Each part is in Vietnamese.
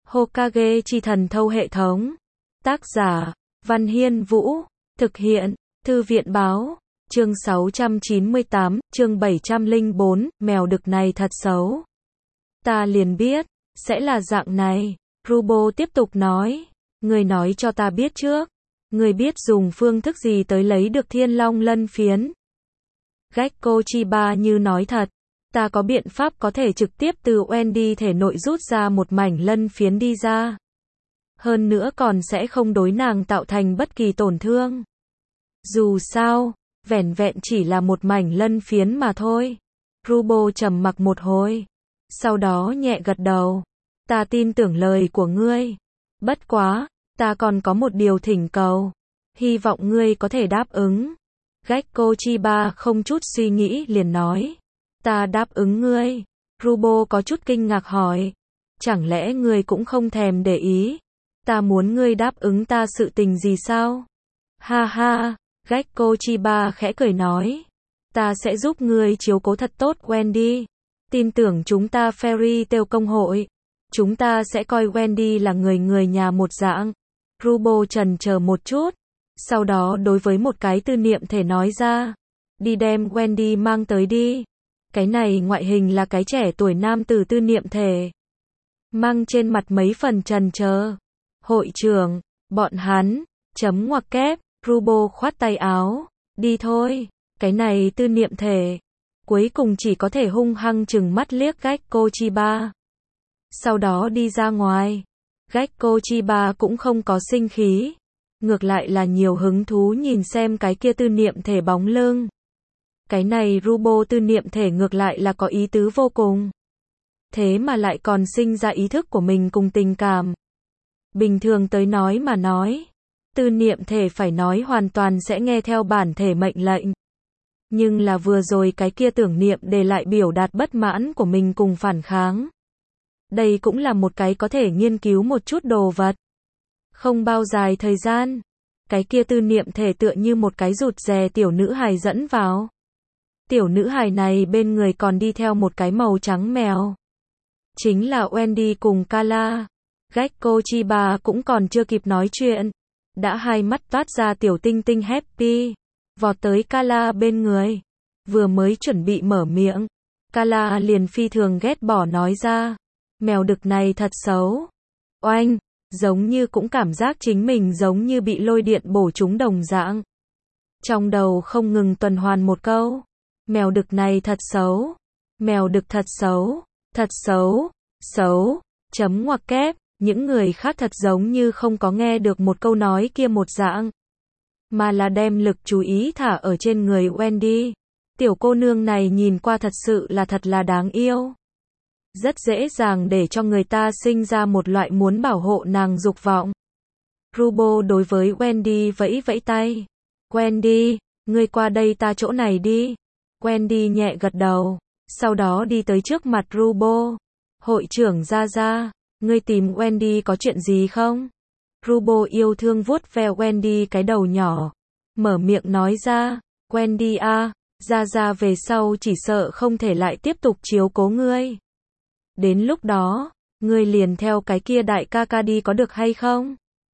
Hokage chi thần thâu hệ thống. Tác giả, Văn Hiên Vũ. Thực hiện, Thư viện Báo. Chương 698, chương 704, mèo đực này thật xấu. Ta liền biết, sẽ là dạng này. Rubo tiếp tục nói. Người nói cho ta biết trước. Người biết dùng phương thức gì tới lấy được thiên long lân phiến. Gekko Chiba như nói thật. Ta có biện pháp có thể trực tiếp từ Wendy thể nội rút ra một mảnh lân phiến đi ra. Hơn nữa còn sẽ không đối nàng tạo thành bất kỳ tổn thương. Dù sao, vẻn vẹn chỉ là một mảnh lân phiến mà thôi. Rubo trầm mặc một hồi. Sau đó nhẹ gật đầu. Ta tin tưởng lời của ngươi. Bất quá, ta còn có một điều thỉnh cầu. Hy vọng ngươi có thể đáp ứng. Gekko Chiba không chút suy nghĩ liền nói. Ta đáp ứng ngươi. Rubo có chút kinh ngạc hỏi. Chẳng lẽ ngươi cũng không thèm để ý? Ta muốn ngươi đáp ứng ta sự tình gì sao? Ha ha, Gekko Chiba khẽ cười nói. Ta sẽ giúp ngươi chiếu cố thật tốt Wendy. Tin tưởng chúng ta Fairy Tail công hội. Chúng ta sẽ coi Wendy là người nhà một dạng. Rubo chần chờ một chút. Sau đó đối với một cái tư niệm thể nói ra. Đi đem Wendy mang tới đi. Cái này ngoại hình là cái trẻ tuổi nam tử tư niệm thể. Mang trên mặt mấy phần chần chờ. Hội trưởng, bọn hắn, chấm ngoặc kép, Rubo khoát tay áo. Đi thôi, cái này tư niệm thể. Cuối cùng chỉ có thể hung hăng chừng mắt liếc Gekko Chiba. Sau đó đi ra ngoài. Gekko Chiba cũng không có sinh khí. Ngược lại là nhiều hứng thú nhìn xem cái kia tư niệm thể bóng lưng. Cái này Rubo tư niệm thể ngược lại là có ý tứ vô cùng. Thế mà lại còn sinh ra ý thức của mình cùng tình cảm. Bình thường tới nói mà nói. Tư niệm thể phải nói hoàn toàn sẽ nghe theo bản thể mệnh lệnh. Nhưng là vừa rồi cái kia tưởng niệm để lại biểu đạt bất mãn của mình cùng phản kháng. Đây cũng là một cái có thể nghiên cứu một chút đồ vật. Không bao dài thời gian. Cái kia tư niệm thể tựa như một cái rụt rè tiểu nữ hài dẫn vào. Tiểu nữ hài này bên người còn đi theo một cái màu trắng mèo. Chính là Wendy cùng Kala. Gekko Chiba cũng còn chưa kịp nói chuyện. Đã hai mắt toát ra tiểu tinh tinh happy. Vọt tới Kala bên người. Vừa mới chuẩn bị mở miệng. Kala liền phi thường ghét bỏ nói ra. Mèo đực này thật xấu. Oanh, giống như cũng cảm giác chính mình giống như bị lôi điện bổ trúng đồng dạng. Trong đầu không ngừng tuần hoàn một câu. Mèo đực này thật xấu. Mèo đực thật xấu. Thật xấu. Xấu. Chấm ngoặc kép. Những người khác thật giống như không có nghe được một câu nói kia một dạng. Mà là đem lực chú ý thả ở trên người Wendy. Tiểu cô nương này nhìn qua thật sự là thật là đáng yêu. Rất dễ dàng để cho người ta sinh ra một loại muốn bảo hộ nàng dục vọng. Rubo đối với Wendy vẫy vẫy tay. Wendy, ngươi qua đây ta chỗ này đi. Wendy nhẹ gật đầu. Sau đó đi tới trước mặt Rubo. Hội trưởng Ra, ngươi tìm Wendy có chuyện gì không? Rubo yêu thương vuốt ve Wendy cái đầu nhỏ. Mở miệng nói ra. Wendy à, Ra về sau chỉ sợ không thể lại tiếp tục chiếu cố ngươi. Đến lúc đó, ngươi liền theo cái kia đại ca ca đi có được hay không?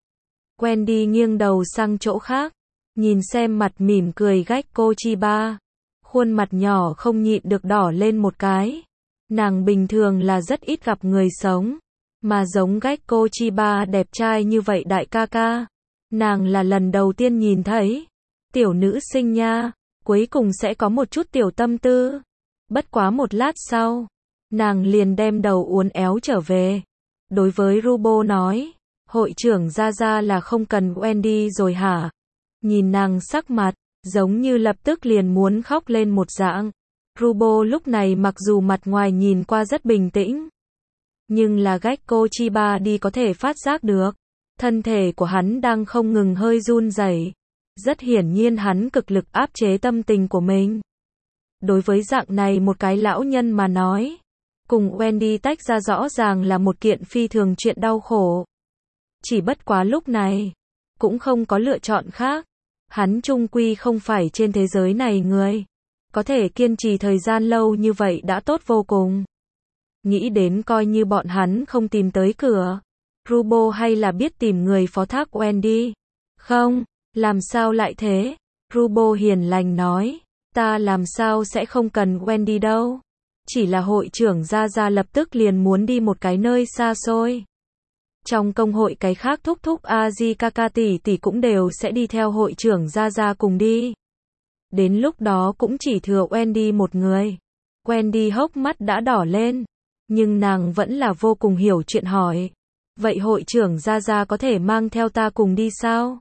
Wendy nghiêng đầu sang chỗ khác. Nhìn xem mặt mỉm cười Gekko Chiba. Khuôn mặt nhỏ không nhịn được đỏ lên một cái. Nàng bình thường là rất ít gặp người sống. Mà giống Gekko Chiba đẹp trai như vậy đại ca ca. Nàng là lần đầu tiên nhìn thấy. Tiểu nữ sinh nha. Cuối cùng sẽ có một chút tiểu tâm tư. Bất quá một lát sau. Nàng liền đem đầu uốn éo trở về. Đối với Rubo nói. Hội trưởng Ra là không cần Wendy rồi hả? Nhìn nàng sắc mặt. Giống như lập tức liền muốn khóc lên một dạng. Rubo lúc này mặc dù mặt ngoài nhìn qua rất bình tĩnh. Nhưng là Gekko Chiba đi có thể phát giác được. Thân thể của hắn đang không ngừng hơi run rẩy. Rất hiển nhiên hắn cực lực áp chế tâm tình của mình. Đối với dạng này một cái lão nhân mà nói. Cùng Wendy tách ra rõ ràng là một kiện phi thường chuyện đau khổ. Chỉ bất quá lúc này. Cũng không có lựa chọn khác. Hắn chung quy không phải trên thế giới này người. Có thể kiên trì thời gian lâu như vậy đã tốt vô cùng. Nghĩ đến coi như bọn hắn không tìm tới cửa. Rubo hay là biết tìm người phó thác Wendy? Không, làm sao lại thế? Rubo hiền lành nói, ta làm sao sẽ không cần Wendy đâu. Chỉ là hội trưởng Gia Gia lập tức liền muốn đi một cái nơi xa xôi. Trong công hội cái khác thúc thúc Azikaka tỷ tỷ cũng đều sẽ đi theo hội trưởng Gia Gia cùng đi. Đến lúc đó cũng chỉ thừa Wendy một người. Wendy hốc mắt đã đỏ lên, nhưng nàng vẫn là vô cùng hiểu chuyện hỏi. Vậy hội trưởng Gia Gia có thể mang theo ta cùng đi sao?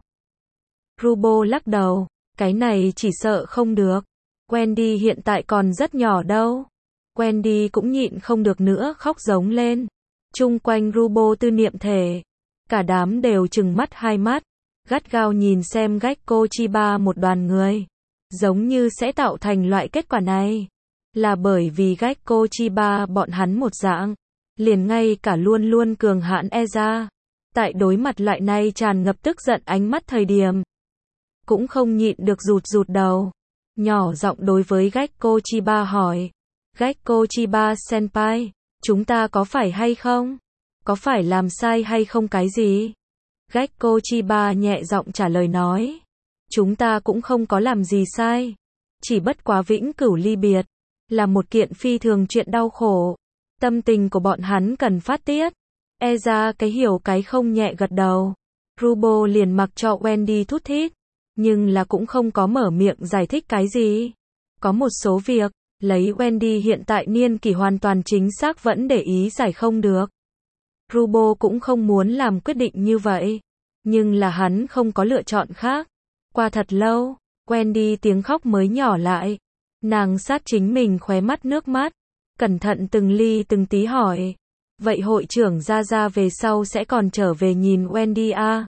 Rubo lắc đầu, cái này chỉ sợ không được. Wendy hiện tại còn rất nhỏ đâu. Wendy cũng nhịn không được nữa khóc giống lên. Chung quanh Rubo tư niệm thể. Cả đám đều trừng mắt hai mắt. Gắt gao nhìn xem Gekko Chiba một đoàn người. Giống như sẽ tạo thành loại kết quả này. Là bởi vì Gekko Chiba bọn hắn một dạng. Liền ngay cả luôn luôn cường hãn Eza. Tại đối mặt loại này tràn ngập tức giận ánh mắt thời điểm. Cũng không nhịn được rụt rụt đầu. Nhỏ giọng đối với Gekko Chiba hỏi. Gekko Chiba senpai, chúng ta có phải hay không? Có phải làm sai hay không cái gì? Gekko Chiba nhẹ giọng trả lời nói. Chúng ta cũng không có làm gì sai. Chỉ bất quá vĩnh cửu ly biệt. Là một kiện phi thường chuyện đau khổ. Tâm tình của bọn hắn cần phát tiết. Eza cái hiểu cái không nhẹ gật đầu. Rubo liền mặc cho Wendy thút thít. Nhưng là cũng không có mở miệng giải thích cái gì. Có một số việc, lấy Wendy hiện tại niên kỷ hoàn toàn chính xác vẫn để ý giải không được. Rubo cũng không muốn làm quyết định như vậy. Nhưng là hắn không có lựa chọn khác. Qua thật lâu, Wendy tiếng khóc mới nhỏ lại. Nàng sát chính mình khóe mắt nước mắt. Cẩn thận từng ly từng tí hỏi. Vậy hội trưởng Gia Gia về sau sẽ còn trở về nhìn Wendy à?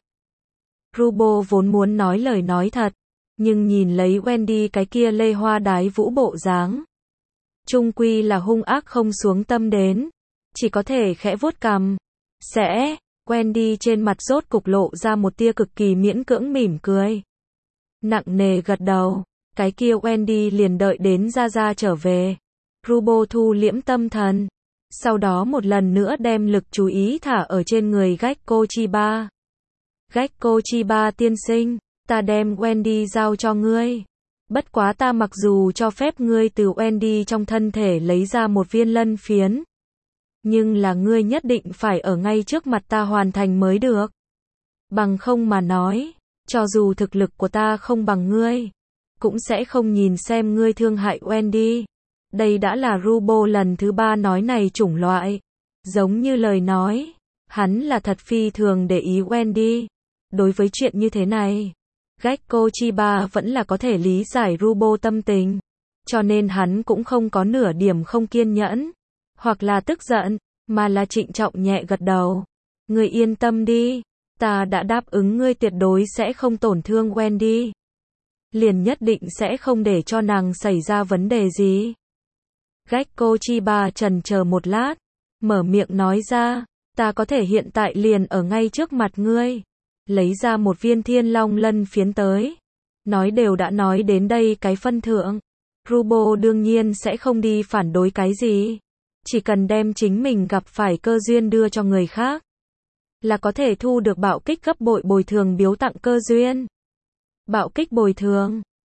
Rubo vốn muốn nói lời nói thật. Nhưng nhìn lấy Wendy cái kia lê hoa đái vũ bộ dáng. Trung quy là hung ác không xuống tâm đến. Chỉ có thể khẽ vuốt cằm. Sẽ, Wendy trên mặt rốt cục lộ ra một tia cực kỳ miễn cưỡng mỉm cười. Nặng nề gật đầu. Cái kia Wendy liền đợi đến Gia Gia trở về. Rubo thu liễm tâm thần. Sau đó một lần nữa đem lực chú ý thả ở trên người Gekko Chiba. Gekko Chiba tiên sinh, ta đem Wendy giao cho ngươi. Bất quá ta mặc dù cho phép ngươi từ Wendy trong thân thể lấy ra một viên lân phiến. Nhưng là ngươi nhất định phải ở ngay trước mặt ta hoàn thành mới được. Bằng không mà nói, cho dù thực lực của ta không bằng ngươi, cũng sẽ không nhìn xem ngươi thương hại Wendy. Đây đã là Rubo lần thứ 3 nói này chủng loại. Giống như lời nói, hắn là thật phi thường để ý Wendy. Đối với chuyện như thế này, Gekko Chiba vẫn là có thể lý giải Rubo tâm tình. Cho nên hắn cũng không có nửa điểm không kiên nhẫn, hoặc là tức giận, mà là trịnh trọng nhẹ gật đầu. Ngươi yên tâm đi, ta đã đáp ứng ngươi tuyệt đối sẽ không tổn thương Wendy. Liền nhất định sẽ không để cho nàng xảy ra vấn đề gì. Gekko Chiba chần chờ một lát, mở miệng nói ra, ta có thể hiện tại liền ở ngay trước mặt ngươi. Lấy ra một viên thiên long lân phiến tới. Nói đều đã nói đến đây cái phân thượng. Rubo đương nhiên sẽ không đi phản đối cái gì. Chỉ cần đem chính mình gặp phải cơ duyên đưa cho người khác. Là có thể thu được bạo kích gấp bội bồi thường biếu tặng cơ duyên. Bạo kích bồi thường.